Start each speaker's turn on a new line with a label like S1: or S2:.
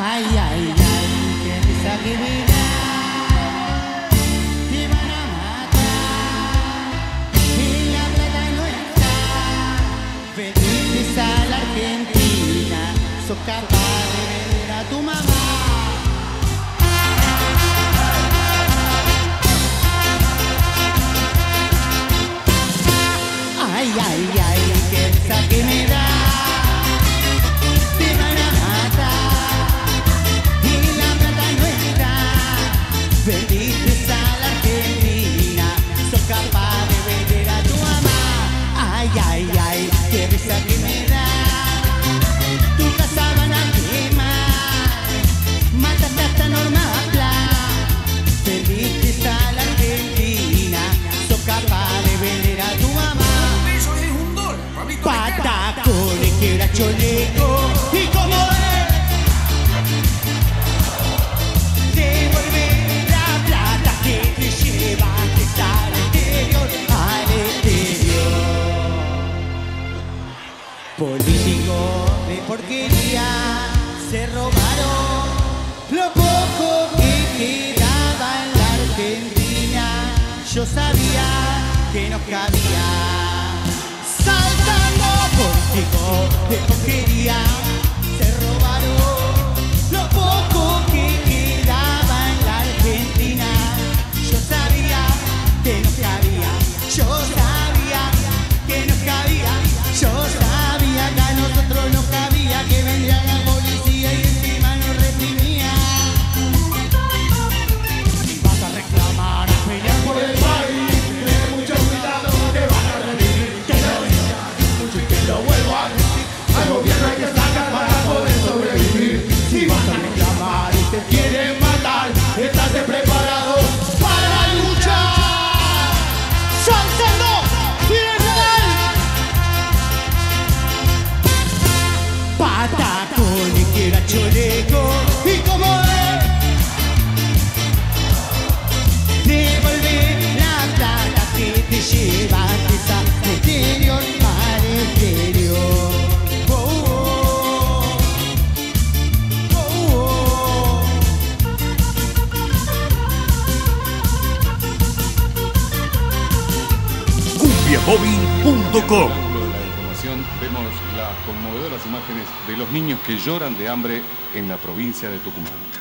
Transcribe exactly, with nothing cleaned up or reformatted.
S1: Ay, ay, ay, qué risa que me da. Te van a matar y la plata no está. Veniste a la Argentina, sos capaz de ver a tu mamá. Ay, ay, ay, qué risa que me da. Te van a matar y la plata no está. Vendiste a la Argentina, sos capaz de vender a tu mamá. Ay, ay, ay, qué risa que me da. Tu casa van a quemar, mataste hasta Norma Plan. Vendiste a la Argentina, sos capaz de vender a tu mamá. Patacones, quebra chaleco y como es, devuelve la plata que te llevaste al exterior, al exterior. Políticos de porquería se robaron lo poco que quedaba en la Argentina. Yo sabía que nos cabía. Saltando políticos de porquería se robaron lo poco que quedaba en la Argentina. Yo sabía que nos cabía, yo sabía que nos cabía, yo sabía que a nosotros nos cabía, que vendría la policía y encima nos reprimía. Si vas a reclamar, a pelear por el país, ten mucho cuidado, te van a revivir. Lo vuelvo a decir, al gobierno hay que sacar para poder sobrevivir. Si vas a reclamar y te quieren matar, estate preparado para luchar. Saltando final. Patacones, quebra chaleco y como es, devolver la plata que te llevaste al exterior, al exterior. Oh, oh, oh, oh.
S2: cumbia móvil punto com.
S3: De la información vemos las conmovedoras imágenes de los niños que lloran de hambre en la provincia de Tucumán.